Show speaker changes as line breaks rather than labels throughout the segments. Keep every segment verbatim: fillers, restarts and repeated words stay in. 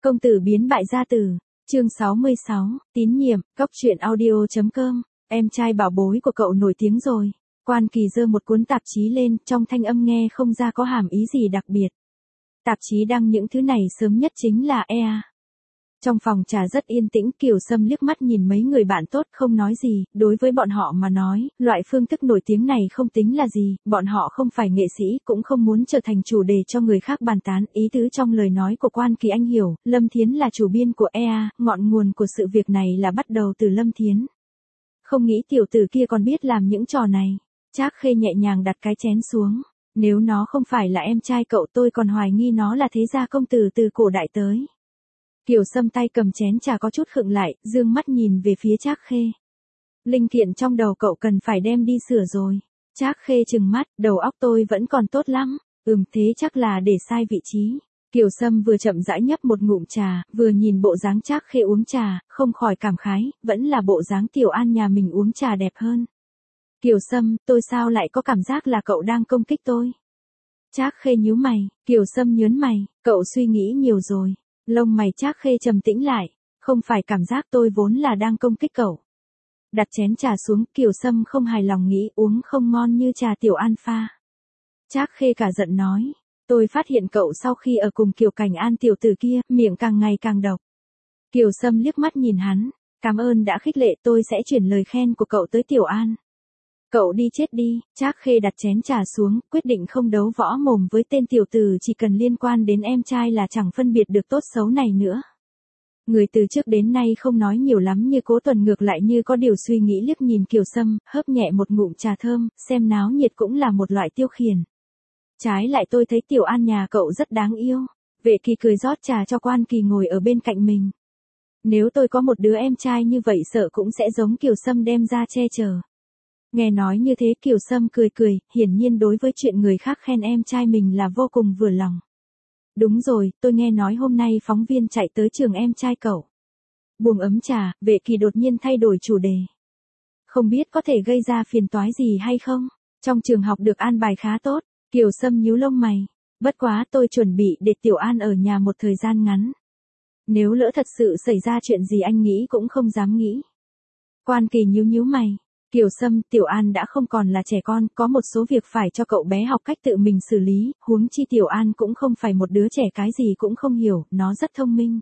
Công tử biến bại gia tử, chương sáu mươi sáu, tín nhiệm, cóc truyện audio.com, em trai bảo bối của cậu nổi tiếng rồi. Quan Kỳ giơ một cuốn tạp chí lên, trong thanh âm nghe không ra có hàm ý gì đặc biệt. Tạp chí đăng những thứ này sớm nhất chính là e a. Trong phòng trà rất yên tĩnh, Kiều Sâm liếc mắt nhìn mấy người bạn tốt không nói gì, đối với bọn họ mà nói, loại phương thức nổi tiếng này không tính là gì, bọn họ không phải nghệ sĩ, cũng không muốn trở thành chủ đề cho người khác bàn tán, ý tứ trong lời nói của Quan Kỳ anh hiểu, Lâm Thiến là chủ biên của e a, ngọn nguồn của sự việc này là bắt đầu từ Lâm Thiến. Không nghĩ tiểu tử kia còn biết làm những trò này, Trác Khê nhẹ nhàng đặt cái chén xuống, nếu nó không phải là em trai cậu tôi còn hoài nghi nó là thế gia công tử từ cổ đại tới. Kiều Sâm tay cầm chén trà có chút khựng lại, dương mắt nhìn về phía Trác Khê. Linh kiện trong đầu cậu cần phải đem đi sửa rồi. Trác Khê trừng mắt, đầu óc tôi vẫn còn tốt lắm. Ừm, thế chắc là để sai vị trí. Kiều Sâm vừa chậm rãi nhấp một ngụm trà, vừa nhìn bộ dáng Trác Khê uống trà, không khỏi cảm khái, vẫn là bộ dáng Tiểu An nhà mình uống trà đẹp hơn. Kiều Sâm, tôi sao lại có cảm giác là cậu đang công kích tôi? Trác Khê nhíu mày, Kiều Sâm nhớn mày, cậu suy nghĩ nhiều rồi. Lông mày Trác Khê trầm tĩnh lại, không phải cảm giác tôi vốn là đang công kích cậu. Đặt chén trà xuống, Kiều Sâm không hài lòng nghĩ uống không ngon như trà Tiểu An pha. Trác Khê cả giận nói, tôi phát hiện cậu sau khi ở cùng Kiều Cảnh An tiểu tử kia, miệng càng ngày càng độc. Kiều Sâm liếc mắt nhìn hắn, cảm ơn đã khích lệ, tôi sẽ chuyển lời khen của cậu tới Tiểu An. Cậu đi chết đi, Trác Khê đặt chén trà xuống, quyết định không đấu võ mồm với tên tiểu tử chỉ cần liên quan đến em trai là chẳng phân biệt được tốt xấu này nữa. Người từ trước đến nay không nói nhiều lắm như Cố Tuần ngược lại như có điều suy nghĩ liếc nhìn Kiều Sâm, hớp nhẹ một ngụm trà thơm, xem náo nhiệt cũng là một loại tiêu khiển. Trái lại tôi thấy Tiểu An nhà cậu rất đáng yêu. Vệ Kỳ cười rót trà cho Quan Kỳ ngồi ở bên cạnh mình. Nếu tôi có một đứa em trai như vậy sợ cũng sẽ giống Kiều Sâm đem ra che chở. Nghe nói như thế Kiều Sâm cười cười, hiển nhiên đối với chuyện người khác khen em trai mình là vô cùng vừa lòng. Đúng rồi, tôi nghe nói hôm nay phóng viên chạy tới trường em trai cậu. Buông ấm trà, Vệ Kỳ đột nhiên thay đổi chủ đề. Không biết có thể gây ra phiền toái gì hay không? Trong trường học được an bài khá tốt, Kiều Sâm nhíu lông mày. Bất quá tôi chuẩn bị để Tiểu An ở nhà một thời gian ngắn. Nếu lỡ thật sự xảy ra chuyện gì anh nghĩ cũng không dám nghĩ. Quan Kỳ nhíu nhíu mày. Kiều Sâm, Tiểu An đã không còn là trẻ con, có một số việc phải cho cậu bé học cách tự mình xử lý, huống chi Tiểu An cũng không phải một đứa trẻ cái gì cũng không hiểu, nó rất thông minh.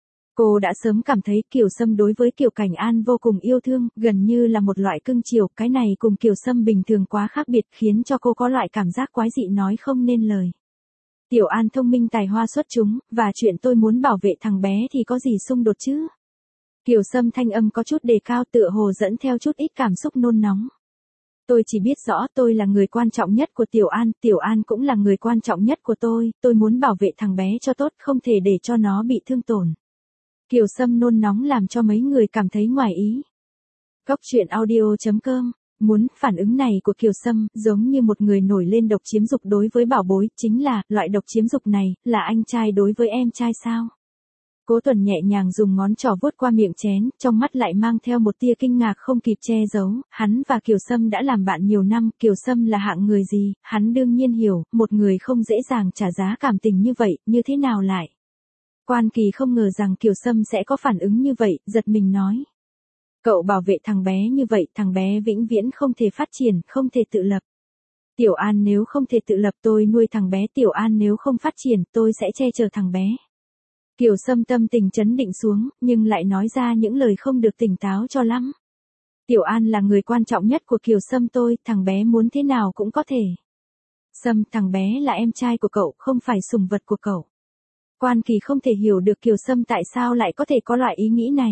Cô đã sớm cảm thấy Kiều Sâm đối với Kiều Cảnh An vô cùng yêu thương, gần như là một loại cưng chiều, cái này cùng Kiều Sâm bình thường quá khác biệt khiến cho cô có loại cảm giác quái dị nói không nên lời. Tiểu An thông minh tài hoa xuất chúng, và chuyện tôi muốn bảo vệ thằng bé thì có gì xung đột chứ? Kiều Sâm thanh âm có chút đề cao tựa hồ dẫn theo chút ít cảm xúc nôn nóng. Tôi chỉ biết rõ tôi là người quan trọng nhất của Tiểu An, Tiểu An cũng là người quan trọng nhất của tôi, tôi muốn bảo vệ thằng bé cho tốt, không thể để cho nó bị thương tổn. Kiều Sâm nôn nóng làm cho mấy người cảm thấy ngoài ý. Cóc truyện audio.com, muốn phản ứng này của Kiều Sâm giống như một người nổi lên độc chiếm dục đối với bảo bối, chính là loại độc chiếm dục này, là anh trai đối với em trai sao? Cố Tuần nhẹ nhàng dùng ngón trỏ vuốt qua miệng chén, trong mắt lại mang theo một tia kinh ngạc không kịp che giấu, hắn và Kiều Sâm đã làm bạn nhiều năm, Kiều Sâm là hạng người gì, hắn đương nhiên hiểu, một người không dễ dàng trả giá cảm tình như vậy, như thế nào lại. Quan Kỳ không ngờ rằng Kiều Sâm sẽ có phản ứng như vậy, giật mình nói. Cậu bảo vệ thằng bé như vậy, thằng bé vĩnh viễn không thể phát triển, không thể tự lập. Tiểu An nếu không thể tự lập tôi nuôi thằng bé, Tiểu An nếu không phát triển tôi sẽ che chở thằng bé. Kiều Sâm tâm tình chấn định xuống, nhưng lại nói ra những lời không được tỉnh táo cho lắm. Tiểu An là người quan trọng nhất của Kiều Sâm tôi, thằng bé muốn thế nào cũng có thể. Sâm, thằng bé là em trai của cậu, không phải sủng vật của cậu. Quan Kỳ không thể hiểu được Kiều Sâm tại sao lại có thể có loại ý nghĩ này.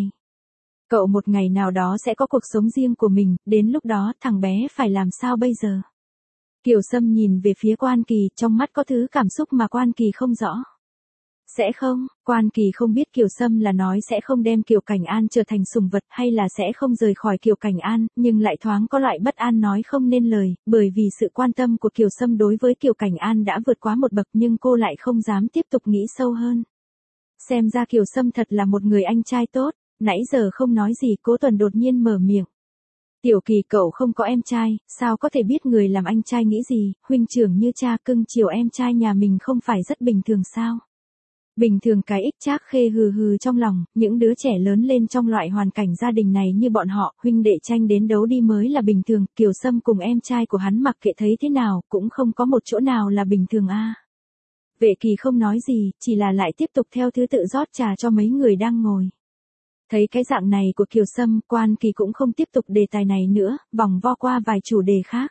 Cậu một ngày nào đó sẽ có cuộc sống riêng của mình, đến lúc đó thằng bé phải làm sao bây giờ? Kiều Sâm nhìn về phía Quan Kỳ, trong mắt có thứ cảm xúc mà Quan Kỳ không rõ. Sẽ không, Quan Kỳ không biết Kiều Sâm là nói sẽ không đem Kiều Cảnh An trở thành sủng vật hay là sẽ không rời khỏi Kiều Cảnh An, nhưng lại thoáng có loại bất an nói không nên lời, bởi vì sự quan tâm của Kiều Sâm đối với Kiều Cảnh An đã vượt quá một bậc nhưng cô lại không dám tiếp tục nghĩ sâu hơn. Xem ra Kiều Sâm thật là một người anh trai tốt, nãy giờ không nói gì Cố Tuần đột nhiên mở miệng. Tiểu Kỳ cậu không có em trai, sao có thể biết người làm anh trai nghĩ gì, huynh trưởng như cha cưng chiều em trai nhà mình không phải rất bình thường sao? Bình thường cái ích Trác Khê hừ hừ trong lòng, những đứa trẻ lớn lên trong loại hoàn cảnh gia đình này như bọn họ, huynh đệ tranh đến đấu đi mới là bình thường, Kiều Sâm cùng em trai của hắn mặc kệ thấy thế nào, cũng không có một chỗ nào là bình thường a. Vệ Kỳ không nói gì, chỉ là lại tiếp tục theo thứ tự rót trà cho mấy người đang ngồi. Thấy cái dạng này của Kiều Sâm, Quan Kỳ cũng không tiếp tục đề tài này nữa, vòng vo qua vài chủ đề khác.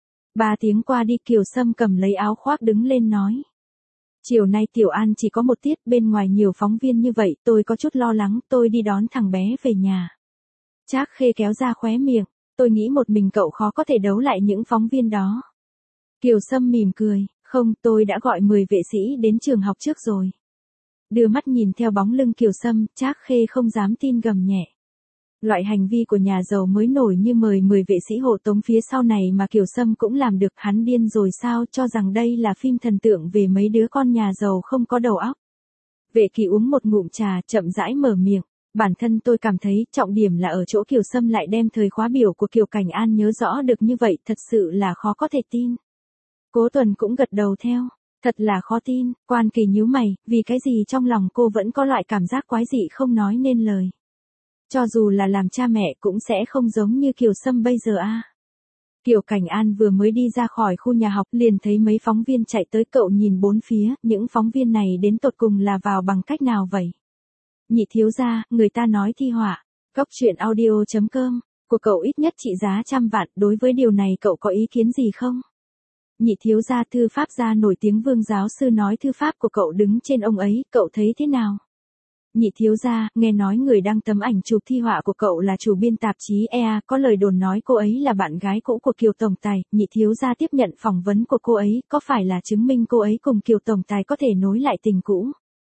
Ba tiếng qua đi Kiều Sâm cầm lấy áo khoác đứng lên nói. Chiều nay Tiểu An chỉ có một tiết, bên ngoài nhiều phóng viên như vậy, tôi có chút lo lắng, tôi đi đón thằng bé về nhà. Trác Khê kéo ra khóe miệng, tôi nghĩ một mình cậu khó có thể đấu lại những phóng viên đó. Kiều Sâm mỉm cười, không, tôi đã gọi mười vệ sĩ đến trường học trước rồi. Đưa mắt nhìn theo bóng lưng Kiều Sâm, Trác Khê không dám tin gầm nhẹ. Loại hành vi của nhà giàu mới nổi như mời mười vệ sĩ hộ tống phía sau này mà Kiều Sâm cũng làm được, hắn điên rồi sao, cho rằng đây là phim thần tượng về mấy đứa con nhà giàu không có đầu óc. Vệ Kỳ uống một ngụm trà, chậm rãi mở miệng, bản thân tôi cảm thấy trọng điểm là ở chỗ Kiều Sâm lại đem thời khóa biểu của Kiều Cảnh An nhớ rõ được như vậy, thật sự là khó có thể tin. Cố Tuần cũng gật đầu theo, thật là khó tin. Quan Kỳ nhíu mày, vì cái gì trong lòng cô vẫn có loại cảm giác quái dị không nói nên lời. Cho dù là làm cha mẹ cũng sẽ không giống như Kiều Sâm bây giờ a. À. Kiều Cảnh An vừa mới đi ra khỏi khu nhà học liền thấy mấy phóng viên chạy tới, cậu nhìn bốn phía, những phóng viên này đến tột cùng là vào bằng cách nào vậy? Nhị thiếu gia, người ta nói thi họa, Cóc truyện audio chấm com, của cậu ít nhất trị giá trăm vạn, đối với điều này cậu có ý kiến gì không? Nhị thiếu gia thư pháp gia nổi tiếng Vương giáo sư nói thư pháp của cậu đứng trên ông ấy, cậu thấy thế nào? Nhị thiếu gia, nghe nói người đăng tấm ảnh chụp thi họa của cậu là chủ biên tạp chí e a, có lời đồn nói cô ấy là bạn gái cũ của Kiều Tổng Tài, nhị thiếu gia tiếp nhận phỏng vấn của cô ấy, có phải là chứng minh cô ấy cùng Kiều Tổng Tài có thể nối lại tình cũ?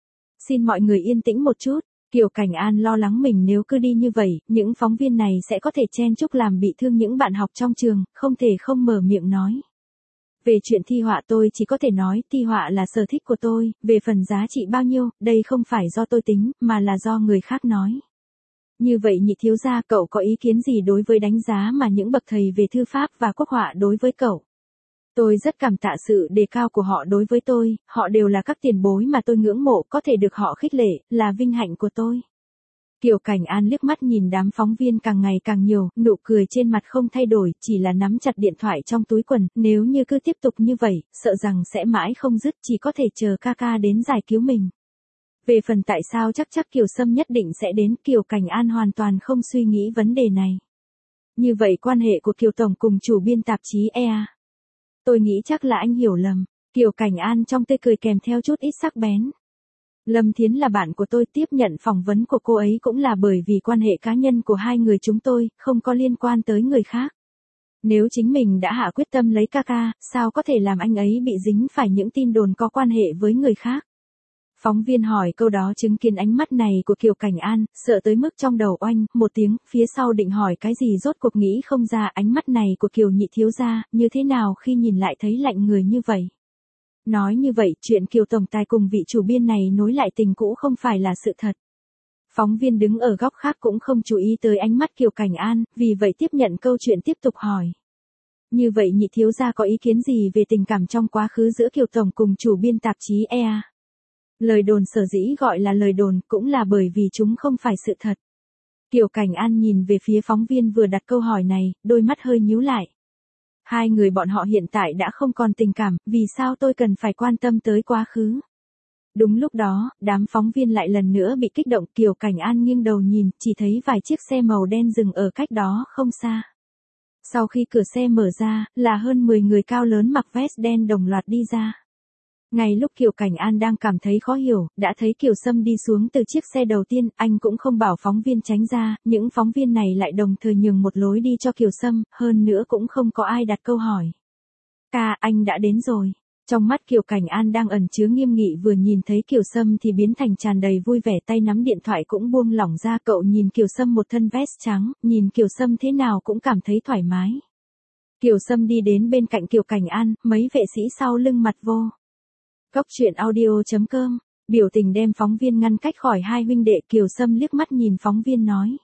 Xin mọi người yên tĩnh một chút, Kiều Cảnh An lo lắng mình nếu cứ đi như vậy, những phóng viên này sẽ có thể chen chúc làm bị thương những bạn học trong trường, không thể không mở miệng nói. Về chuyện thi họa tôi chỉ có thể nói thi họa là sở thích của tôi, về phần giá trị bao nhiêu, đây không phải do tôi tính, mà là do người khác nói. Như vậy nhị thiếu gia, cậu có ý kiến gì đối với đánh giá mà những bậc thầy về thư pháp và quốc họa đối với cậu? Tôi rất cảm tạ sự đề cao của họ đối với tôi, họ đều là các tiền bối mà tôi ngưỡng mộ, có thể được họ khích lệ, là vinh hạnh của tôi. Kiều Cảnh An liếc mắt nhìn đám phóng viên càng ngày càng nhiều, nụ cười trên mặt không thay đổi, chỉ là nắm chặt điện thoại trong túi quần, nếu như cứ tiếp tục như vậy, sợ rằng sẽ mãi không dứt, chỉ có thể chờ ca ca đến giải cứu mình. Về phần tại sao chắc chắc Kiều Sâm nhất định sẽ đến, Kiều Cảnh An hoàn toàn không suy nghĩ vấn đề này. Như vậy quan hệ của Kiều Tổng cùng chủ biên tạp chí e a. Tôi nghĩ chắc là anh hiểu lầm, Kiều Cảnh An trong tươi cười kèm theo chút ít sắc bén. Lâm Thiến là bạn của tôi, tiếp nhận phỏng vấn của cô ấy cũng là bởi vì quan hệ cá nhân của hai người chúng tôi, không có liên quan tới người khác. Nếu chính mình đã hạ quyết tâm lấy ca ca, sao có thể làm anh ấy bị dính phải những tin đồn có quan hệ với người khác? Phóng viên hỏi câu đó chứng kiến ánh mắt này của Kiều Cảnh An, sợ tới mức trong đầu oanh, một tiếng, phía sau định hỏi cái gì rốt cuộc nghĩ không ra, ánh mắt này của Kiều nhị thiếu gia, như thế nào khi nhìn lại thấy lạnh người như vậy? Nói như vậy, chuyện Kiều Tổng Tài cùng vị chủ biên này nối lại tình cũ không phải là sự thật. Phóng viên đứng ở góc khác cũng không chú ý tới ánh mắt Kiều Cảnh An, vì vậy tiếp nhận câu chuyện tiếp tục hỏi. Như vậy nhị thiếu gia có ý kiến gì về tình cảm trong quá khứ giữa Kiều Tổng cùng chủ biên tạp chí e a? Lời đồn sở dĩ gọi là lời đồn cũng là bởi vì chúng không phải sự thật. Kiều Cảnh An nhìn về phía phóng viên vừa đặt câu hỏi này, đôi mắt hơi nhíu lại. Hai người bọn họ hiện tại đã không còn tình cảm, vì sao tôi cần phải quan tâm tới quá khứ? Đúng lúc đó, đám phóng viên lại lần nữa bị kích động, Kiều Cảnh An nghiêng đầu nhìn, chỉ thấy vài chiếc xe màu đen dừng ở cách đó không xa. Sau khi cửa xe mở ra, là hơn mười người cao lớn mặc vest đen đồng loạt đi ra. Ngay lúc Kiều Cảnh An đang cảm thấy khó hiểu, đã thấy Kiều Sâm đi xuống từ chiếc xe đầu tiên, anh cũng không bảo phóng viên tránh ra, những phóng viên này lại đồng thời nhường một lối đi cho Kiều Sâm, hơn nữa cũng không có ai đặt câu hỏi. Ca, anh đã đến rồi. Trong mắt Kiều Cảnh An đang ẩn chứa nghiêm nghị, vừa nhìn thấy Kiều Sâm thì biến thành tràn đầy vui vẻ, tay nắm điện thoại cũng buông lỏng ra, cậu nhìn Kiều Sâm một thân vest trắng, nhìn Kiều Sâm thế nào cũng cảm thấy thoải mái. Kiều Sâm đi đến bên cạnh Kiều Cảnh An, mấy vệ sĩ sau lưng mặt vô. Cóc truyện audio chấm com, biểu tình đem phóng viên ngăn cách khỏi hai huynh đệ. Kiều Sâm liếc mắt nhìn phóng viên nói.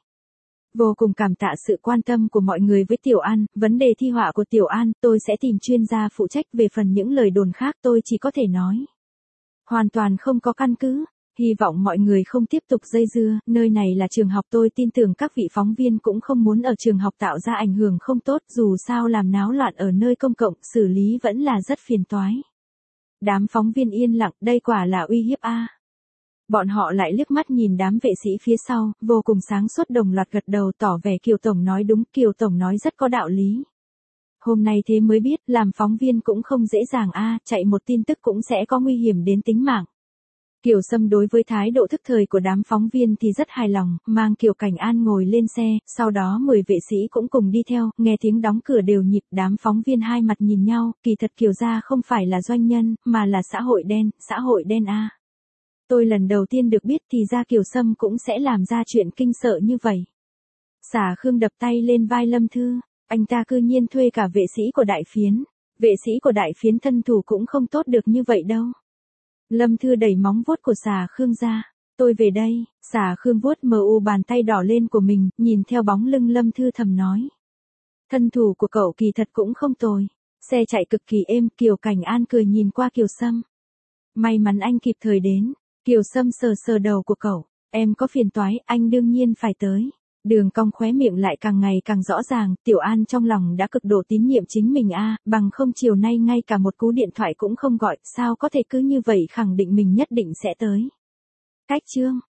Vô cùng cảm tạ sự quan tâm của mọi người với Tiểu An, vấn đề thi họa của Tiểu An, tôi sẽ tìm chuyên gia phụ trách, về phần những lời đồn khác tôi chỉ có thể nói. Hoàn toàn không có căn cứ. Hy vọng mọi người không tiếp tục dây dưa, nơi này là trường học, tôi tin tưởng các vị phóng viên cũng không muốn ở trường học tạo ra ảnh hưởng không tốt, dù sao làm náo loạn ở nơi công cộng, xử lý vẫn là rất phiền toái. Đám phóng viên yên lặng, đây quả là uy hiếp a. Bọn họ lại liếc mắt nhìn đám vệ sĩ phía sau, vô cùng sáng suốt đồng loạt gật đầu tỏ vẻ Kiều Tổng nói đúng, Kiều Tổng nói rất có đạo lý. Hôm nay thế mới biết, làm phóng viên cũng không dễ dàng a, chạy một tin tức cũng sẽ có nguy hiểm đến tính mạng. Kiều Sâm đối với thái độ thức thời của đám phóng viên thì rất hài lòng, mang Kiều Cảnh An ngồi lên xe, sau đó mười vệ sĩ cũng cùng đi theo, nghe tiếng đóng cửa đều nhịp, đám phóng viên hai mặt nhìn nhau, kỳ thật Kiều gia không phải là doanh nhân, mà là xã hội đen, xã hội đen a. Tôi lần đầu tiên được biết thì ra Kiều Sâm cũng sẽ làm ra chuyện kinh sợ như vậy. Xà Khương đập tay lên vai Lâm Thư, anh ta cư nhiên thuê cả vệ sĩ của Đại Phiến, vệ sĩ của Đại Phiến thân thủ cũng không tốt được như vậy đâu. Lâm Thư đẩy móng vuốt của Xà Khương ra, tôi về đây, Xà Khương vuốt mờ u bàn tay đỏ lên của mình, nhìn theo bóng lưng Lâm Thư thầm nói. Thân thủ của cậu kỳ thật cũng không tồi, xe chạy cực kỳ êm, Kiều Cảnh An cười nhìn qua Kiều Sâm. May mắn anh kịp thời đến, Kiều Sâm sờ sờ đầu của cậu, em có phiền toái, anh đương nhiên phải tới. Đường cong khóe miệng lại càng ngày càng rõ ràng, Tiểu An trong lòng đã cực độ tín nhiệm chính mình a, bằng không chiều nay ngay cả một cú điện thoại cũng không gọi, sao có thể cứ như vậy khẳng định mình nhất định sẽ tới. Cách chương